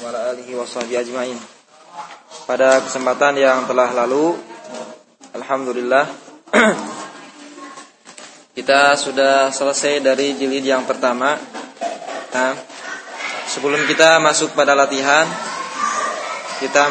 wa ala alihi washabihi ajmain. Pada kesempatan yang telah lalu, alhamdulillah kita sudah selesai dari jilid yang pertama. Nah, sebelum kita masuk pada latihan, kita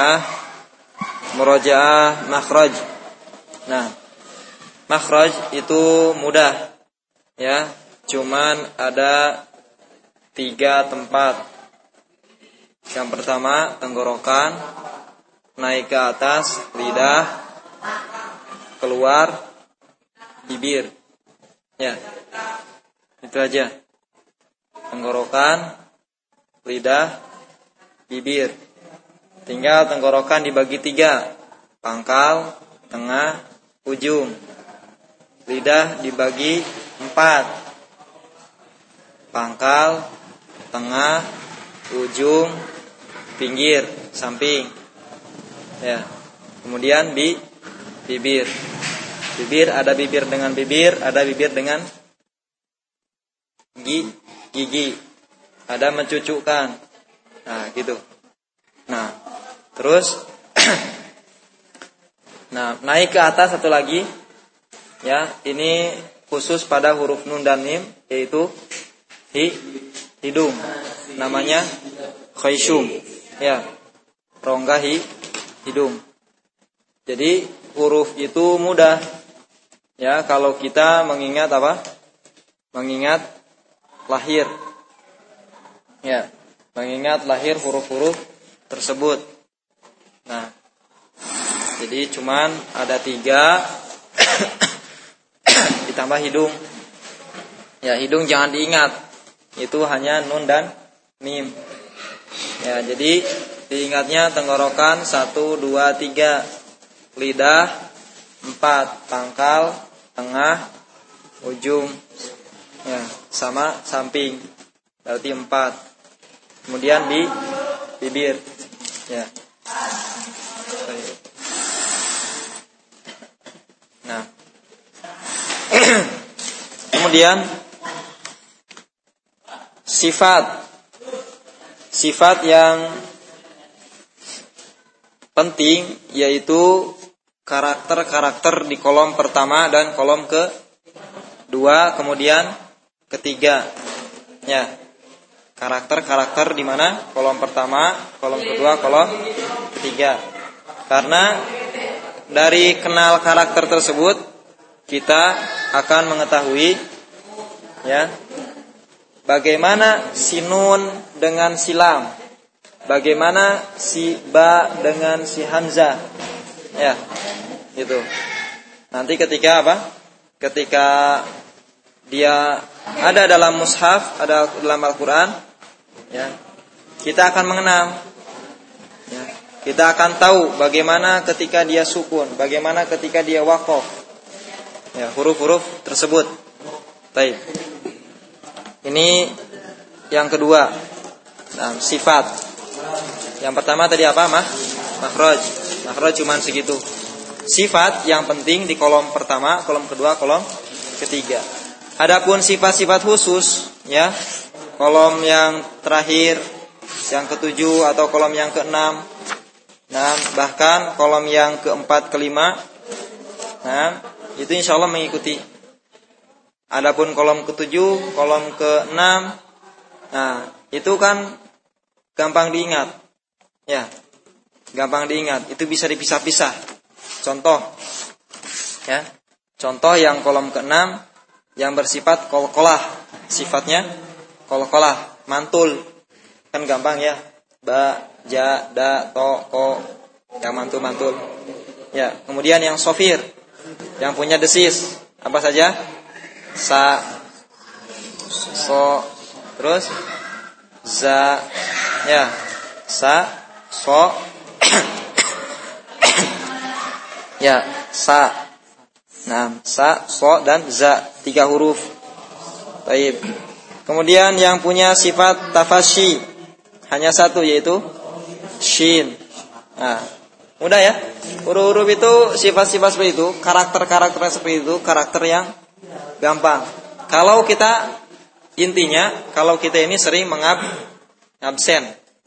murojaah makhraj. Nah, makhraj itu mudah, ya, cuman ada 3 tempat. Yang pertama tenggorokan, naik ke atas lidah, keluar bibir. Ya, itu aja. Tenggorokan, lidah, bibir. Tinggal tenggorokan dibagi 3, pangkal, tengah, ujung. Lidah dibagi 4, pangkal, tengah, ujung, pinggir, samping. Ya. Kemudian bibir. Bibir ada bibir dengan bibir, ada bibir dengan gigi. Ada mencucukkan. Nah, gitu. Nah, terus nah, naik ke atas satu lagi. Ya, ini khusus pada huruf nun dan mim, yaitu hidung. Namanya khayshum. Ya, rongga hidung. Jadi huruf itu mudah. Ya, kalau kita mengingat apa? Mengingat lahir. Ya, mengingat lahir huruf-huruf tersebut. Nah, jadi cuman ada 3 ditambah hidung. Ya, hidung jangan diingat. Itu hanya nun dan mim. Ya, jadi diingatnya tenggorokan 1, 2, 3, lidah 4, pangkal, tengah, ujung, ya, sama samping, berarti 4. Kemudian bibir, ya. Nah, kemudian sifat yang penting yaitu karakter-karakter di kolom pertama dan kolom kedua, kemudian ketiga. Ya. Karakter-karakter di mana? Kolom pertama, kolom kedua, kolom ketiga. Karena dari kenal karakter tersebut kita akan mengetahui, ya, bagaimana si nun dengan si lam, bagaimana si ba dengan si hamzah. Ya, gitu. Nanti ketika apa? Ketika dia ada dalam mushaf, ada dalam Al-Quran, ya, kita akan mengenal. Ya, kita akan tahu bagaimana ketika dia sukun, bagaimana ketika dia waqaf. Ya, huruf-huruf tersebut. Baik. Ini yang kedua. Nah, sifat. Yang pertama tadi apa, makhraj. Makhraj cuma segitu. Sifat yang penting di kolom pertama, kolom kedua, kolom ketiga. Adapun sifat-sifat khusus, ya, kolom yang terakhir, yang ke-7 atau kolom yang ke-6, nah, bahkan kolom yang ke-4, ke-5, nah, itu insya Allah mengikuti. Adapun kolom ke-7, kolom ke-6, nah, itu kan gampang diingat, ya, gampang diingat. Itu bisa dipisah-pisah. Contoh, ya, contoh yang kolom ke-6 yang bersifat qalqalah, sifatnya qalqalah, mantul, kan gampang ya, ba, ja, da, to, ko, yang mantul. Ya, kemudian yang sofir, yang punya desis, apa saja? Sa, so, terus za, ya, sa, so, ya, sa. Nah, sa, so, dan za, 3 huruf. Baik. Kemudian yang punya sifat tafashi hanya 1, yaitu shin. Nah, mudah ya. Huruf-huruf itu sifat-sifat seperti itu, karakter-karakter seperti itu, karakter yang gampang. Kalau kita intinya, kalau kita ini sering absen,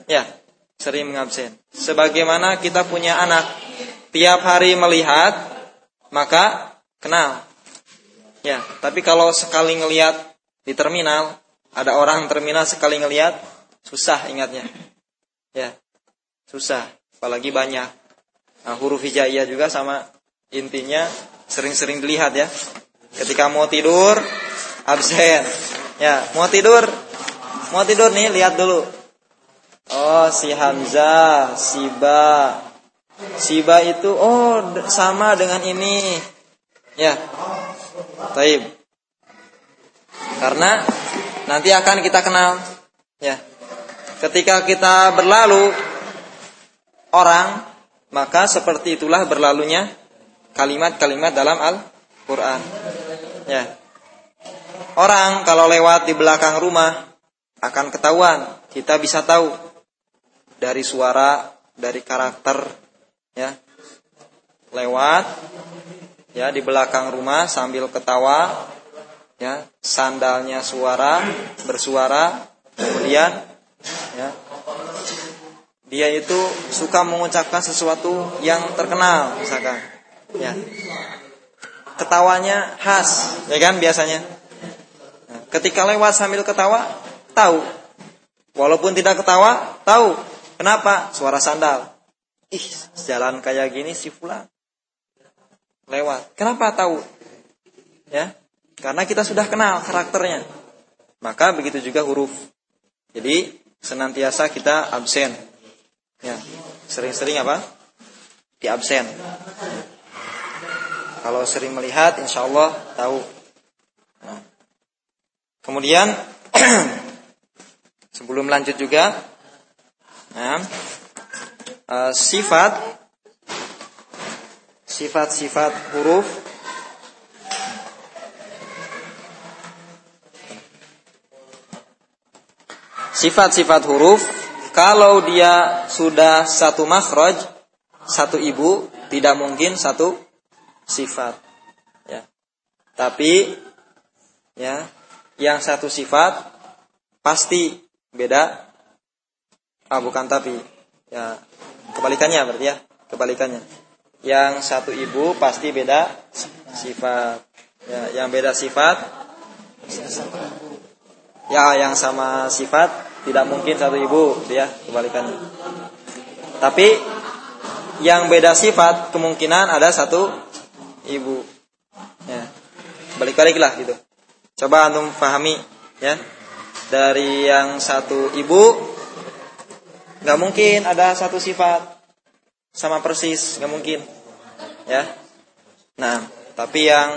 Ya, sering mengabsen. Sebagaimana kita punya anak, tiap hari melihat, maka kenal. Ya, tapi kalau sekali ngelihat di terminal, ada orang terminal sekali ngelihat, susah ingatnya. Ya, susah, apalagi banyak. Nah, huruf hijaiyah juga sama, intinya sering-sering dilihat ya. Ketika mau tidur, absen. Ya, mau tidur nih, lihat dulu. Oh, si Hamzah, si Ba. Si Ba itu sama dengan ini. Ya. Baik. Karena nanti akan kita kenal. Ya. Ketika kita berlalu orang, maka seperti itulah berlalunya kalimat-kalimat dalam Al-Qur'an. Ya. Orang kalau lewat di belakang rumah akan ketahuan, kita bisa tahu dari suara, dari karakter, ya. Lewat ya di belakang rumah sambil ketawa, ya, sandalnya bersuara, kemudian ya, dia itu suka mengucapkan sesuatu yang terkenal misalkan, ya. Ketawanya khas, ya kan biasanya. Ketika lewat sambil ketawa, tahu. Walaupun tidak ketawa, tahu. Kenapa? Suara sandal. Ih, jalan kayak gini si fulan. Lewat. Kenapa tahu? Ya, karena kita sudah kenal karakternya. Maka begitu juga huruf. Jadi, senantiasa kita absen. Ya, sering-sering apa? Di absen. Kalau sering melihat, insya Allah tahu. Nah. Kemudian sebelum lanjut juga, sifat-sifat huruf. Sifat-sifat huruf, kalau dia sudah satu makhraj, satu ibu, tidak mungkin satu sifat. Ya. Tapi, ya, yang satu sifat pasti beda. Bukan tapi. Ya, kebalikannya berarti ya, kebalikannya. Yang satu ibu pasti beda sifat. Ya, yang beda sifat. Ya, yang sama sifat tidak mungkin satu ibu, ya, kebalikannya. Tapi yang beda sifat kemungkinan ada satu ibu. Ya. Balik-balik lah gitu. Coba antum pahami, ya. Dari yang satu ibu, nggak mungkin ada satu sifat sama persis, nggak mungkin, ya. Nah, tapi yang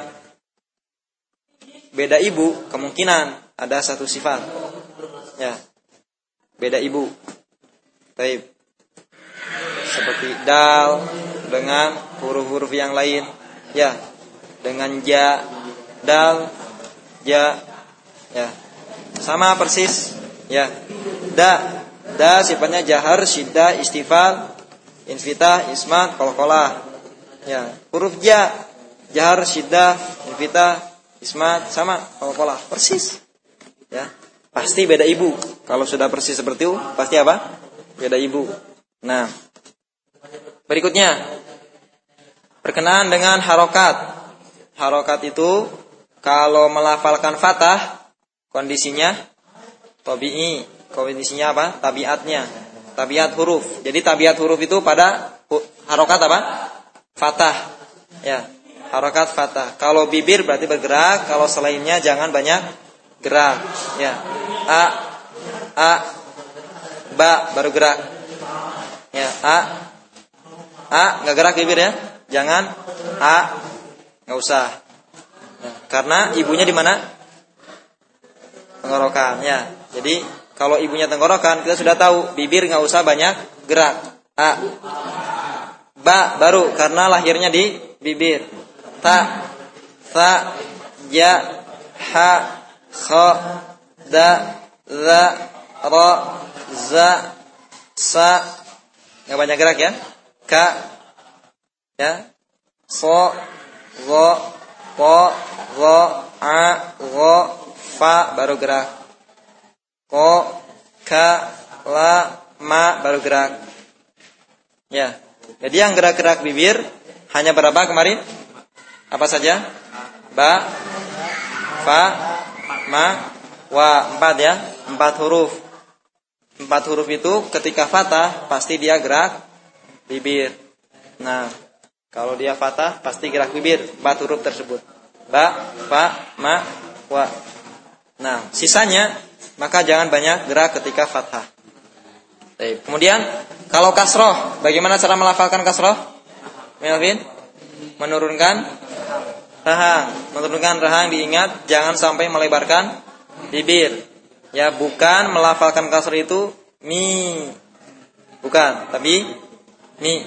beda ibu kemungkinan ada satu sifat, ya. Beda ibu, baik. Seperti dal dengan huruf-huruf yang lain, ya. Dengan ja, dal, ja, ya, sama persis, ya. Da sifatnya jahar, syiddah, istifal, infitah, ismat, qalqalah, ya. Huruf ja, jahar, syiddah, infitah, ismat, sama qalqalah, persis, ya. Pasti beda ibu. Kalau sudah persis seperti itu, pasti apa? Beda ibu. Nah, berikutnya berkenaan dengan harokat. Harokat itu kalau melafalkan fathah, kondisinya tabi'i. Kondisinya apa? Tabiatnya. Tabiat huruf. Jadi tabiat huruf itu pada harokat apa? Fathah. Ya, harokat fathah. Kalau bibir berarti bergerak. Kalau selainnya jangan banyak gerak. Ya, a, ba baru gerak. Ya, a nggak gerak bibir ya. Jangan nggak usah. Ya, karena ibunya di mana? Tenggorokan, ya. Jadi kalau ibunya tenggorokan, kita sudah tahu bibir nggak usah banyak gerak. Ba baru karena lahirnya di bibir. Ta, ja, ha, kha, da, za, ra, za, sa, nggak banyak gerak ya. Ka, ya, so, go, po, go, fa baru gerak. Ko, ka, la, ma baru gerak. Ya. Jadi yang gerak-gerak bibir hanya berapa kemarin? Apa saja? Ba, fa, ma, wa. 4 ya. 4 huruf. 4 huruf itu ketika fathah pasti dia gerak bibir. Nah, kalau dia fathah pasti gerak bibir 4 huruf tersebut. Ba, fa, ma, wa. Nah, sisanya maka jangan banyak gerak ketika fathah. Baik. Kemudian kalau kasroh, bagaimana cara melafalkan kasroh? Melvin? Menurunkan rahang. Menurunkan rahang, diingat jangan sampai melebarkan bibir. Ya, bukan melafalkan kasroh itu mi. Bukan, tapi mi.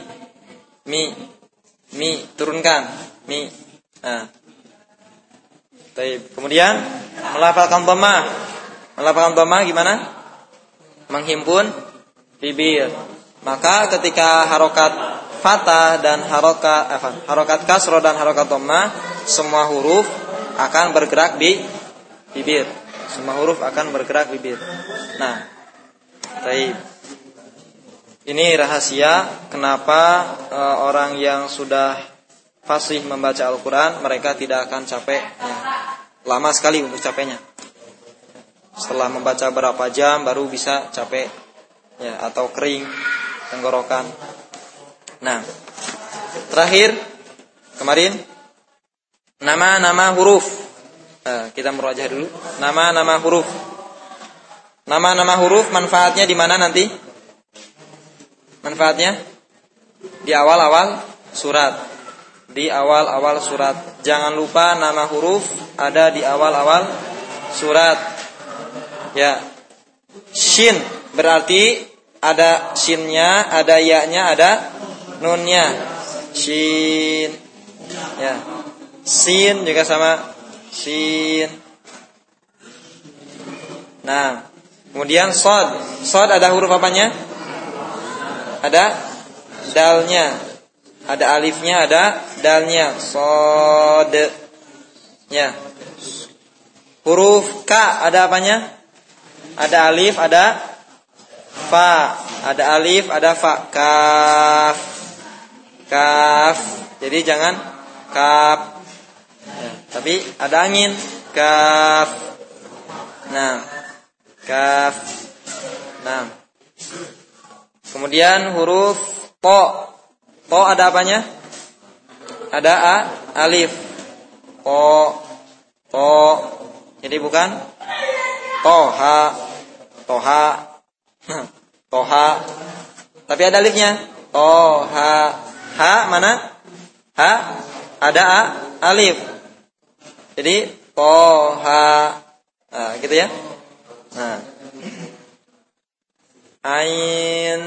Mi, turunkan mi. Nah. Baik. Kemudian melafalkan dhamma. Melafalkan dhamma gimana? Menghimpun bibir. Maka ketika harokat fathah dan harokat kasroh dan harokat dhamma, semua huruf akan bergerak di bibir. Semua huruf akan bergerak bibir. Nah, baik. Ini rahasia kenapa orang yang sudah fasih membaca Al-Quran mereka tidak akan capek. Lama sekali untuk capeknya. Setelah membaca berapa jam baru bisa capek. Ya, atau kering tenggorokan. Nah, terakhir kemarin nama-nama huruf. Kita merajah dulu. Nama-nama huruf. Nama-nama huruf manfaatnya di mana nanti? Manfaatnya di awal-awal surat. Di awal-awal surat. Jangan lupa nama huruf ada di awal-awal surat. Ya. Shin berarti ada shinnya, ada ya-nya, ada nunnya. Shin. Ya. Sin juga sama. Sin. Nah, kemudian sod. Sod ada huruf apanya? Ada dalnya. Ada alifnya, ada dalnya. Sod. Ya. Huruf ka ada apanya? Ada alif, ada fa, ada alif, ada fa. Kaf. Kaf. Jadi jangan kaf. Ya, tapi ada angin. Kaf. Nah. Kaf. Nah. Kemudian huruf to. To ada apanya? Ada a, alif. To. To. Jadi bukan toha. Toha. Toha. Tapi ada alifnya. Toha. Ha mana? Ha ada a, alif. Jadi toha. Nah, gitu ya. Nah. Ain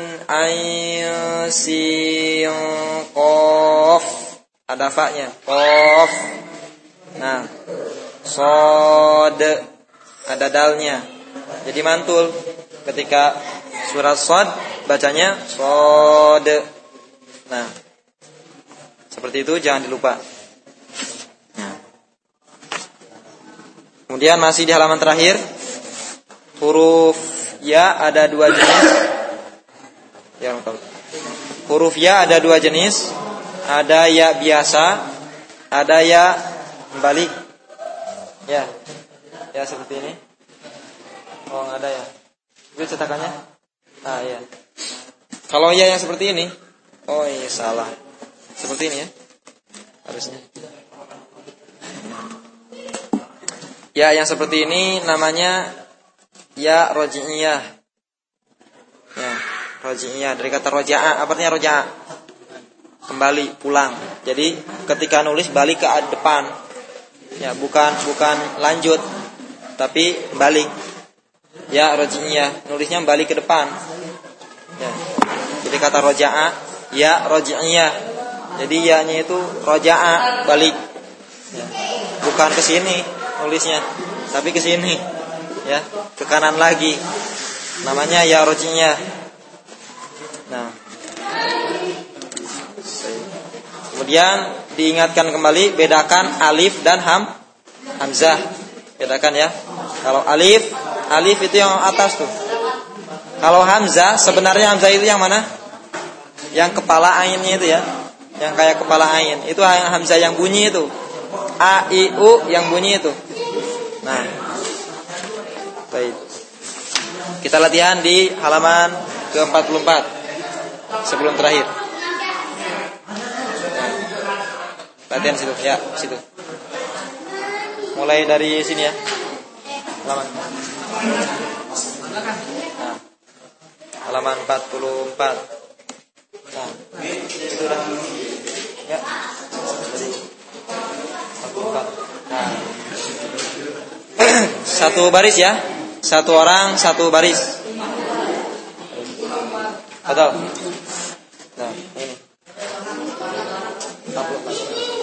sin qaf. Ada fa-nya. Qaf. Nah. Sod. Ada dalnya. Jadi mantul. Ketika surat Shad bacanya Shad. Nah, seperti itu jangan dilupa. Nah. Kemudian masih di halaman terakhir, huruf ya ada 2 jenis. Ya, huruf ya ada 2 jenis. Ada ya biasa, ada ya balik. Ya. Ya seperti ini. Oh, enggak ada ya. Itu cetakannya? Ah, iya. Kalau ya yang seperti ini, oh iya salah. Seperti ini ya. Harusnya. Ya yang seperti ini namanya ya roji'iyah. Ya, roji'iyah dari kata roja'a. Apa artinya roja'a? Kembali, pulang. Jadi ketika nulis balik ke depan. Ya, bukan lanjut, tapi balik. Ya roji'iyah, nulisnya balik ke depan. Ya. Jadi kata roja'a, ya roji'iyah. Jadi ya-nya itu roja'a, balik. Ya. Bukan ke sini nulisnya, tapi ke sini. Ya, ke kanan lagi. Namanya ya roji'iyah. Nah. Kemudian diingatkan kembali, bedakan alif dan hamzah. Bedakan ya. Kalau alif itu yang atas tuh. Kalau hamzah, sebenarnya hamzah itu yang mana? Yang kepala ainnya itu ya. Yang kayak kepala ain. Itu hamzah yang bunyi itu. A, I, U yang bunyi itu. Nah. Baik. Kita latihan di halaman ke-44. Sebelum terakhir. Nah. Latihan situ, ya, situ. Mulai dari sini ya. Halaman. Nah. Halaman 44. Nah, itu udah. Ya. Jadi 44. Nah. Satu baris ya. Satu orang, satu baris. Betul. Nah, ini. 44.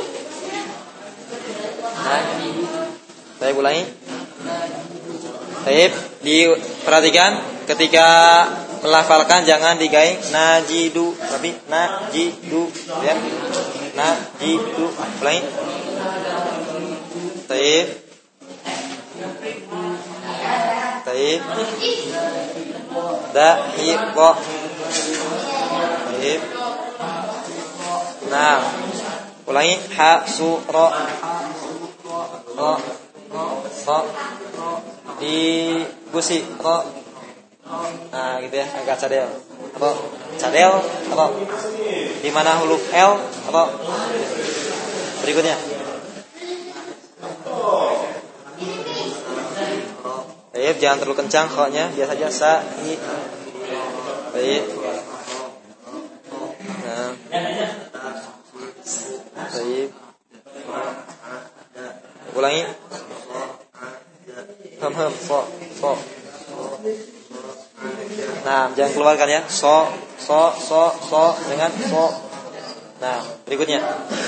Nah. Saya ulangi. Baik, diperhatikan ketika melafalkan jangan digaing najidu, tapi najidu ya. Najidu. Ulangi. Baik. Baik. Dahiqah. Baik. Nah, ulangi hasura. Ro. Ro. Digusi ro. Nah, gitu ya, agak cadel. Ro. Cadel ro. Di mana huruf L ro. Berikutnya. Baik, jangan terlalu kencang kok-nya, biasa aja sa i. Baik. Nah. Baik. Ulangi. Ham so. Nah, jangan keluarkan ya. So dengan so. Nah, berikutnya.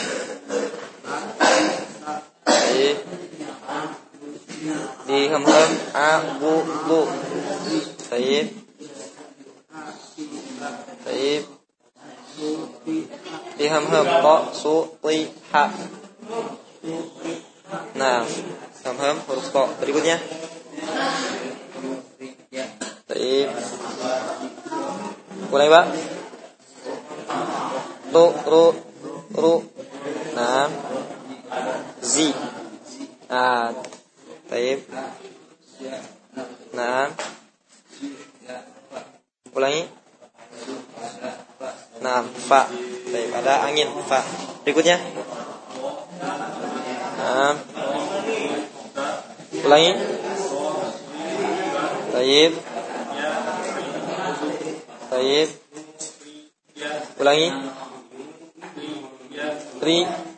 Baik. Di ham abu lu. Baik. Baik. Di ham to su ti ha. Nah, ham huruf to. Berikutnya. Baik. Mulai, Pak. Ru. Nah. Zi. Nah. Baik. Nah. Ulangi. Nah, fa. Baik, ada angin fa. Berikutnya. Nah. Ulangi. Baik. Baik. Ulangi. Ri.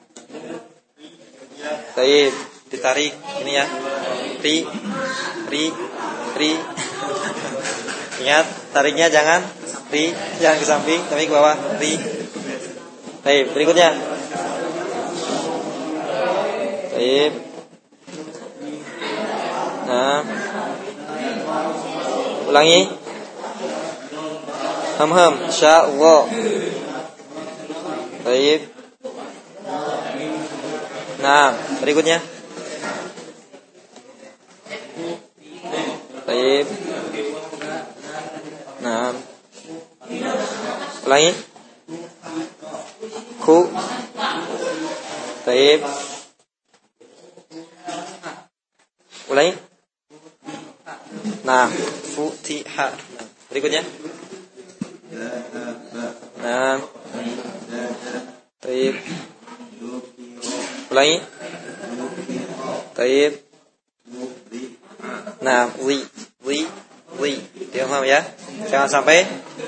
Baik, ditarik ini ya. Ri. Ingat, tariknya jangan jangan ke samping, tapi ke bawah. Ri. Baik, berikutnya. Baik. Nah. Ulangi. Ham sya'allah. Baik. Nah, berikutnya. Baik. Nah. Ulangi. Ku. Baik. Ulangi. Nah, futiha. Berikutnya. Nah. Baik. Ulangi. Baik. Nah, wi. Paham ya? Jangan sampai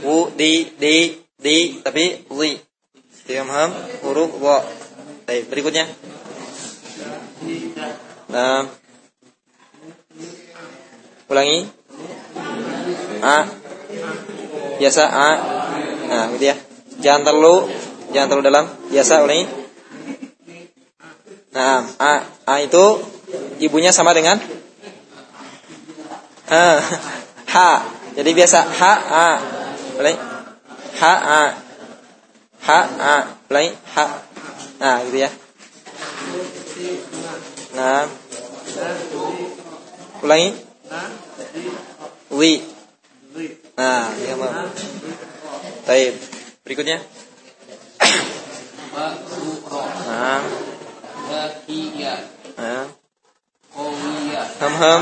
di tapi wi. Paham? Huruf wa. Baik, berikutnya. Nah. Ulangi. A. Biasa A. Nah, gitu ya. Jangan terlalu dalam. Biasa ulangi. Nah, A itu ibunya sama dengan H. Jadi biasa H A. Ulangi. H A. Ulangi. H. Nah, gitu ya. Nah. Ulangi. Wi. Nah, idgham. Baik. Berikutnya. Ba'suro. Nah. Zakiya. Nah. Qawiya. Ham.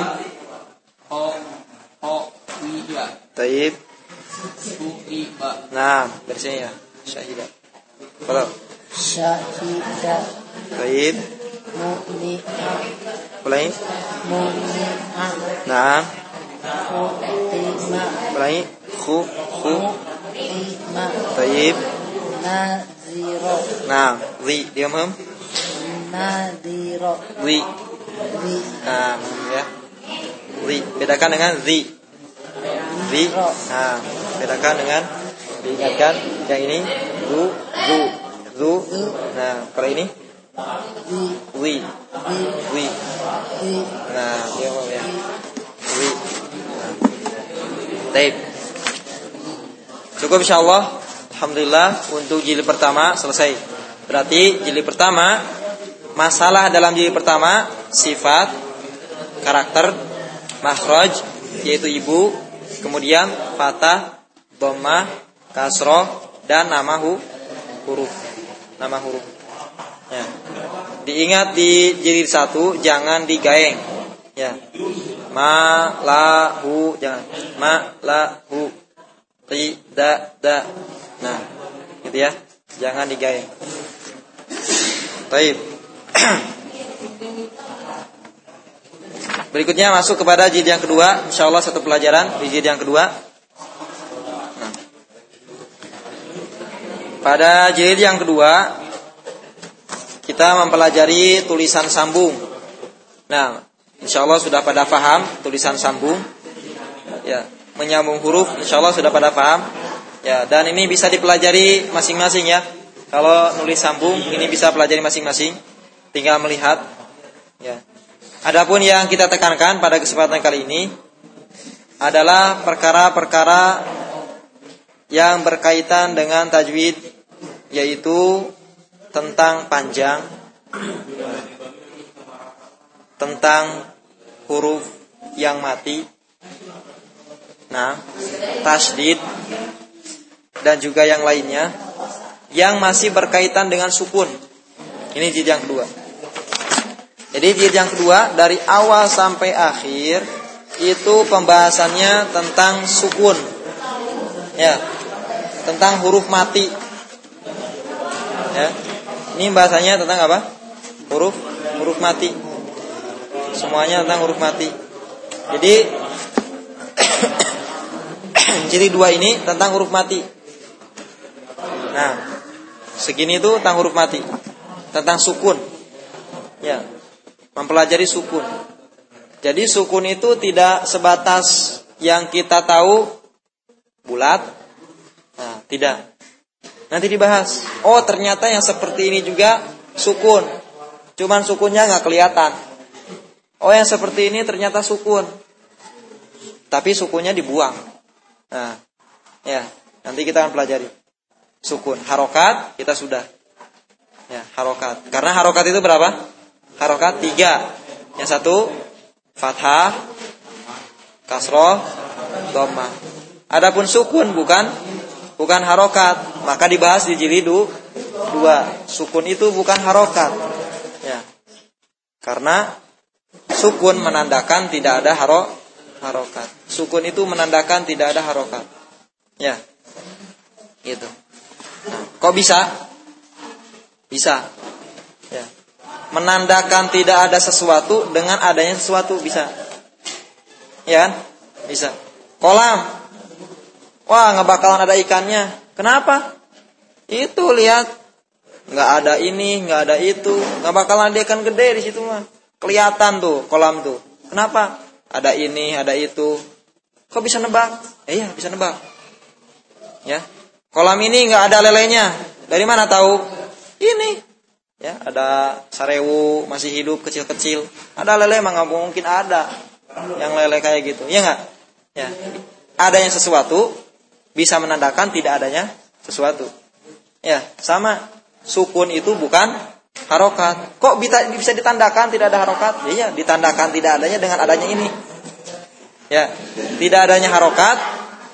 Qawiya. Baik. Su'iba. Nah, bersihnya ya. Syahidah. Kalau Syahida. baik. Mu'li'a. Mulai. Mu'li'a. Nah. Mu'tima. Mulai. Khu. Mu'tima. Baik. Naziro. Nah, zi dia ham. Naziro. Zi. Zi. Nah, ya. Zi bedakan dengan zi. Zi. Nah, bedakan dengan diingatkan yang ini zu. Nah, kalau ini wi. Nah, dia mau ya. Wi. Nah. Baik. Cukup insyaallah. Alhamdulillah untuk jilid pertama selesai. Berarti jilid pertama, masalah dalam jilid pertama sifat, karakter, makhraj yaitu ibu, kemudian fathah, dhammah, kasroh, dan nama huruf. Nama huruf. Ya. Diingat di jilid 1 jangan digaeng. Ya. Ma la hu jangan. Ma la hu. Tidak da. Nah, gitu ya. Jangan digaeng. Baik. Berikutnya masuk kepada jilid yang kedua. Insyaallah satu pelajaran di jilid yang kedua. Nah. Pada jilid yang kedua kita mempelajari tulisan sambung. Nah, insyaallah sudah pada paham tulisan sambung. Ya, menyambung huruf insyaallah sudah pada paham. Ya, dan ini bisa dipelajari masing-masing ya. Kalau nulis sambung ini bisa pelajari masing-masing. Tinggal melihat. Ya. Adapun yang kita tekankan pada kesempatan kali ini adalah perkara-perkara yang berkaitan dengan tajwid, yaitu tentang panjang, tentang huruf yang mati, nah, tasydid, dan juga yang lainnya yang masih berkaitan dengan sukun. Ini jilid yang kedua. Jadi jilid yang kedua dari awal sampai akhir itu pembahasannya tentang sukun. Ya. Tentang huruf mati. Ya. Ini bahasanya tentang apa? Huruf mati. Semuanya tentang huruf mati. Jadi jilid 2 ini tentang huruf mati. Nah, segini itu tentang huruf mati, tentang sukun. Ya, mempelajari sukun. Jadi sukun itu tidak sebatas yang kita tahu bulat. Nah, tidak. Nanti dibahas. Oh, ternyata yang seperti ini juga sukun. Cuman sukunnya nggak kelihatan. Oh, yang seperti ini ternyata sukun. Tapi sukunnya dibuang. Nah, ya, nanti kita akan pelajari. Sukun, harokat kita sudah. Ya, harokat. Karena harokat itu berapa? Harokat 3. Yang satu fathah, kasroh, dhammah. Adapun sukun bukan harokat, maka dibahas di jilid 2. Sukun itu bukan harokat. Ya. Karena sukun menandakan tidak ada harokat. Sukun itu menandakan tidak ada harokat. Ya. Gitu. Nah, kok bisa? Bisa. Ya. Menandakan tidak ada sesuatu dengan adanya sesuatu bisa. Ya kan? Bisa. Kolam. Wah, nggak bakalan ada ikannya. Kenapa? Itu lihat, nggak ada ini, nggak ada itu, nggak bakalan ada ikan gede di situ mah. Kelihatan tuh kolam tuh. Kenapa? Ada ini, ada itu. Kok bisa nebak? Iya, bisa nebak. Ya. Kolam ini nggak ada lelenya. Dari mana tahu? Ini. Ya, ada sarewu masih hidup kecil-kecil. Ada lele mah nggak mungkin ada yang lele kayak gitu. Iya nggak? Ya. Adanya sesuatu bisa menandakan tidak adanya sesuatu. Ya, sama. Sukun itu bukan harokat. Kok bisa ditandakan tidak ada harokat? Ya, ditandakan tidak adanya dengan adanya ini. Ya, tidak adanya harokat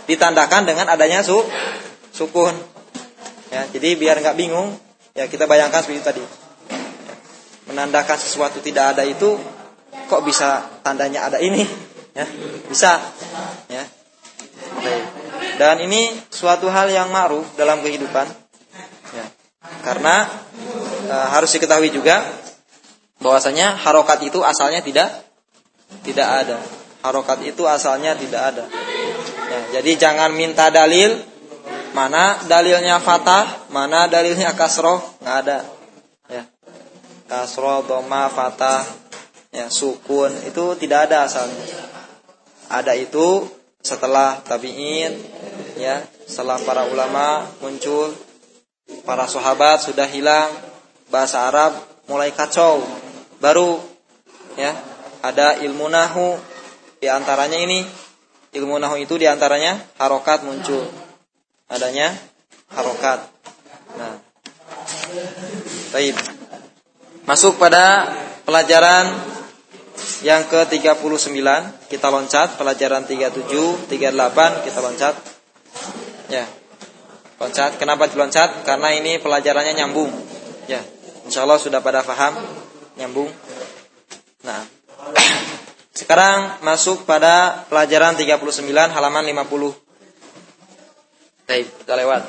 ditandakan dengan adanya sukun. Ya, jadi biar nggak bingung, ya kita bayangkan seperti tadi. Menandakan sesuatu tidak ada itu kok bisa tandanya ada ini? Ya, bisa. Ya. Dan ini suatu hal yang ma'ruf dalam kehidupan. Ya. Karena harus diketahui juga bahwasanya harokat itu asalnya tidak ada. Harokat itu asalnya tidak ada. Ya, jadi jangan minta dalil, mana dalilnya fathah, mana dalilnya kasroh, nggak ada. Ya. Kasroh, dhamma, fathah, ya, sukun itu tidak ada asalnya. Ada itu setelah tabi'in, ya, setelah para ulama muncul, para sahabat sudah hilang, bahasa Arab mulai kacau, baru ya ada ilmu nahu, di antaranya ini ilmu nahu itu di antaranya harokat muncul, adanya harokat. Nah, baik, masuk pada pelajaran yang ke-39, kita loncat pelajaran 37, 38 kita loncat. Ya. Loncat. Kenapa diloncat? Karena ini pelajarannya nyambung. Ya. Insyaallah sudah pada paham nyambung. Nah. Sekarang masuk pada pelajaran 39 halaman 50. Baik, kita lewat.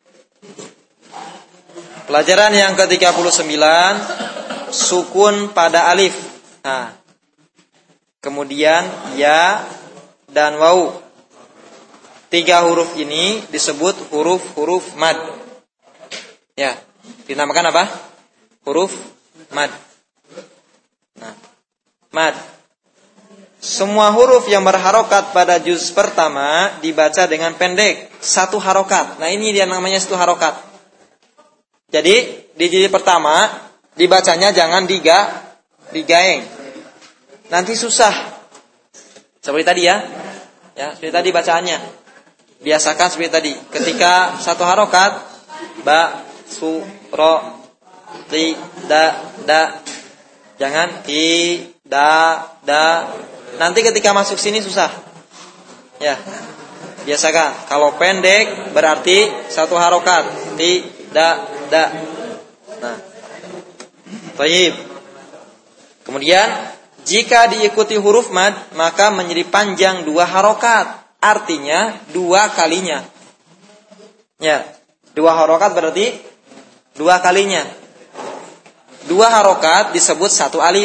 Pelajaran yang ke-39 sukun pada alif. Nah, kemudian ya dan waw. 3 huruf ini disebut huruf-huruf mad. Ya, dinamakan apa? Huruf mad. Nah, mad. Semua huruf yang berharokat pada juz pertama dibaca dengan pendek, 1 harokat. Nah, ini dia namanya 1 harokat. Jadi, di juz pertama dibacanya jangan digaeng. Nanti susah. Seperti tadi ya. Ya, seperti tadi bacaannya. Biasakan seperti tadi. Ketika 1 harokat, ba, su, ro, ti, da. Jangan ti, da. Nanti ketika masuk sini susah. Ya. Biasakan. Kalau pendek berarti 1 harokat, ti, da. Nah. Baik. Kemudian jika diikuti huruf mad, maka menjadi panjang 2 harokat. Artinya 2 kalinya. Ya, 2 harokat berarti 2 kalinya. 2 harokat disebut 1 alif.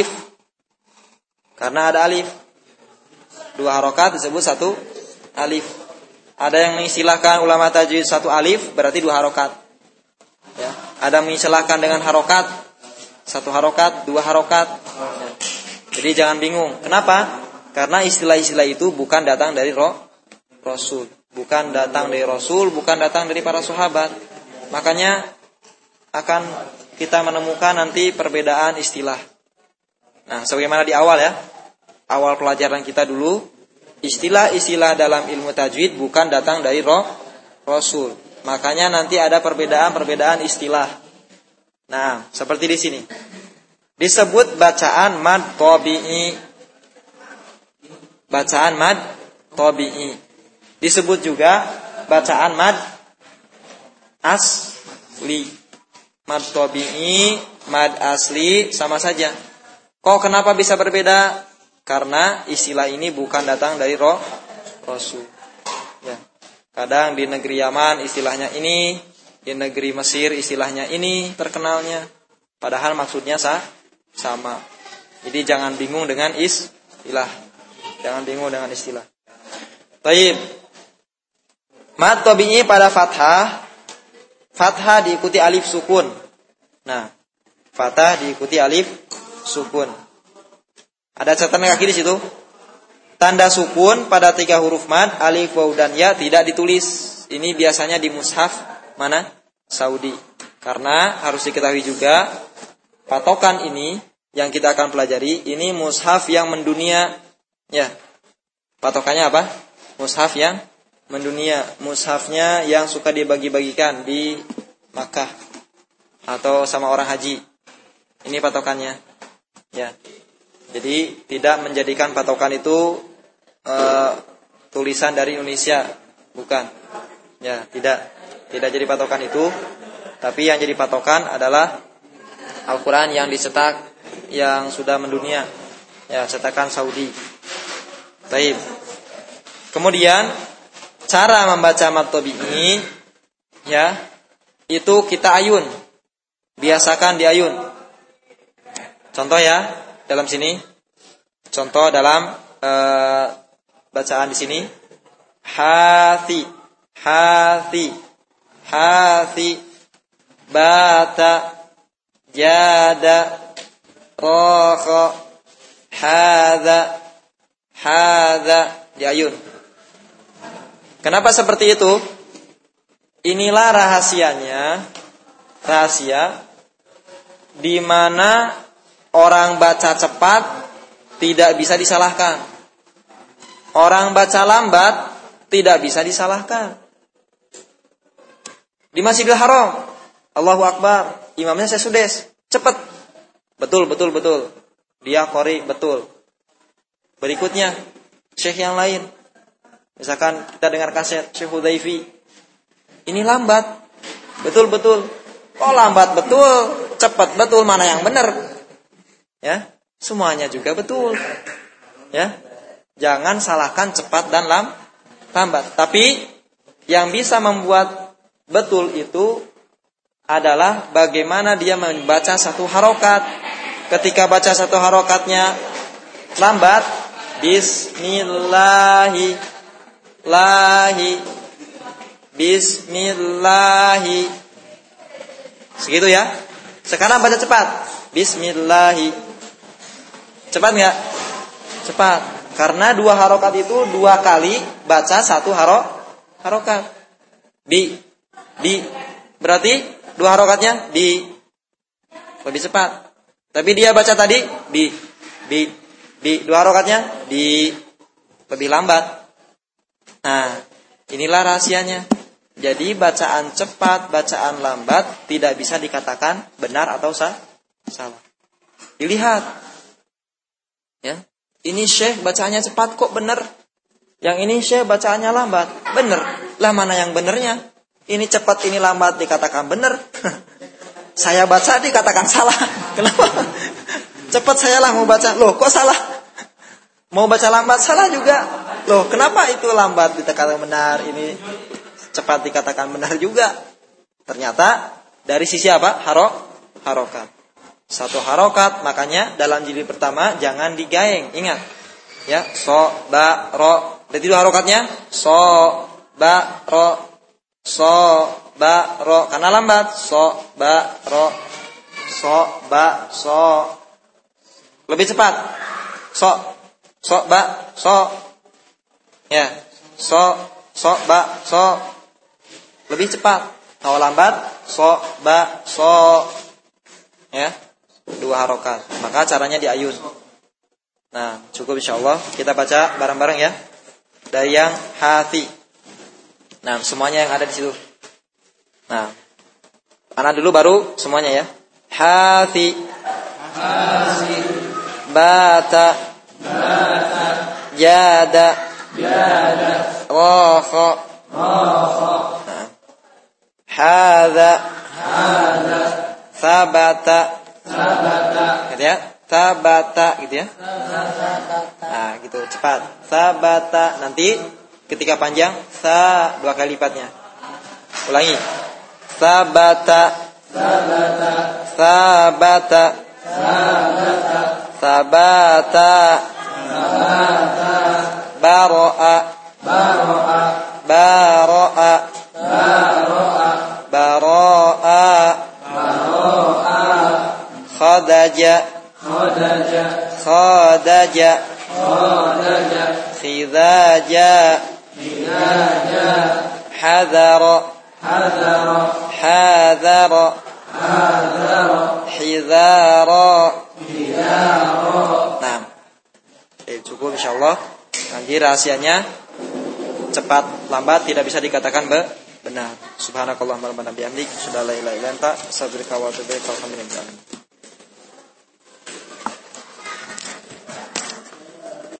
Karena ada alif. 2 harokat disebut 1 alif. Ada yang mengistilahkan ulama tajwid 1 alif berarti 2 harokat. Ya, ada mengistilahkan dengan harokat 1 harokat, 2 harokat. Ya. Jadi jangan bingung. Kenapa? Karena istilah-istilah itu bukan datang dari Rasul, bukan datang dari Rasul, bukan datang dari para sahabat. Makanya akan kita menemukan nanti perbedaan istilah. Nah, sebagaimana di awal ya, awal pelajaran kita dulu, istilah-istilah dalam ilmu tajwid bukan datang dari Rasul. Makanya nanti ada perbedaan istilah. Nah, seperti di sini. Disebut bacaan mad tabi'i. Bacaan mad tabi'i. Disebut juga bacaan mad asli. Mad tabi'i, mad asli sama saja. Kok kenapa bisa berbeda? Karena istilah ini bukan datang dari Rasul. Ya. Kadang di negeri Yaman istilahnya ini, di negeri Mesir istilahnya ini terkenalnya. Padahal maksudnya sama. Jadi jangan bingung dengan istilah. Jangan bingung dengan istilah. Baik. Mad tabi'i pada fathah. Fathah diikuti alif sukun. Nah, fathah diikuti alif sukun. Ada catatan kaki di situ. Tanda sukun pada 3 huruf mad, alif, waw, dan ya tidak ditulis. Ini biasanya di mushaf mana? Saudi. Karena harus diketahui juga patokan ini yang kita akan pelajari, ini mushaf yang mendunia. Ya. Patokannya apa? Mushaf yang mendunia. Mushafnya yang suka dibagi-bagikan di Makkah atau sama orang haji. Ini patokannya. Ya. Jadi tidak menjadikan patokan itu tulisan dari Indonesia. Bukan. Ya, tidak jadi patokan itu. Tapi yang jadi patokan adalah Al-Quran yang dicetak yang sudah mendunia, ya, cetakan Saudi. Baik. Kemudian cara membaca mad tabi'i, ya, itu kita ayun. Biasakan diayun. Contoh ya, dalam sini. Contoh dalam bacaan di sini. Hathi, hathi, hathi, bata, jada, roha, hadha, hadha, diayun. Kenapa seperti itu? Inilah rahasianya, rahasia di mana orang baca cepat tidak bisa disalahkan. Orang baca lambat tidak bisa disalahkan. Di Masjidil Haram, Allahu Akbar, imamnya saya sudes, cepat. Betul. Dia qori, betul. Berikutnya, syekh yang lain. Misalkan kita dengar kaset Syekh Hudayfi. Ini lambat. Betul. Oh, lambat betul, cepat betul, mana yang benar? Ya, semuanya juga betul. Ya. Jangan salahkan cepat dan lambat. Tapi yang bisa membuat betul itu adalah bagaimana dia membaca satu harokat. Ketika baca satu harokatnya lambat, bismillahi, lahi, bismillahi. Segitu ya. Sekarang baca cepat. Bismillahi. Cepat enggak? Cepat. Karena dua harokat itu dua kali baca satu harokat. Bi. Berarti dua harokatnya di. Lebih cepat. Tapi dia baca tadi bi. Dua harokatnya di. Lebih lambat. Nah, inilah rahasianya. Jadi bacaan cepat, bacaan lambat tidak bisa dikatakan benar atau salah. Dilihat. Ya. Ini syekh bacaannya cepat kok benar. Yang ini syekh bacaannya lambat. Benar. Lah mana yang benernya? Ini cepat, ini lambat dikatakan benar. Saya baca dikatakan salah. Kenapa? Cepat saya lah mau baca. Loh, kok salah? Mau baca lambat salah juga. Loh, kenapa itu lambat dikatakan benar, ini cepat dikatakan benar juga? Ternyata dari sisi apa? Harokat. Satu harokat, makanya dalam jilid pertama jangan digaeng. Ingat. Ya, so, ba, ro. Berarti dua harokatnya so, ba, ro. So, ba, ro. Karena lambat. So, ba, ro. So, ba, so. Lebih cepat. So, ba, so. Ya, so, ba, so. Lebih cepat. Kalau lambat, so, ba, so. Ya, dua harokat. Maka caranya diayun. Nah, cukup insyaallah. Kita baca bareng-bareng ya. Dari yang hati. Nah, semuanya yang ada di situ. Nah, ana dulu baru semuanya ya. Hati. Bata. Jada. Roha. Nah. Hadha. Sabata. Gitu ya. Sabata gitu ya. Nah, gitu cepat. Sabata. Nanti ketika panjang sa dua kali lipatnya. Ulangi. Sabata. Sabata. Sabata. Baro'a. Baro'a. Baro'a. Khadaja. Khadaja. Khidaja. Hadara. Hadara. Hidara. Nah, cukup insyaallah. Nanti rahasianya cepat lambat tidak bisa dikatakan benar. Subhanakallahumma wa bihamdik, asyhadu an la ilaha illa anta, astaghfiruka wa atubu ilaik. Alhamdulillah.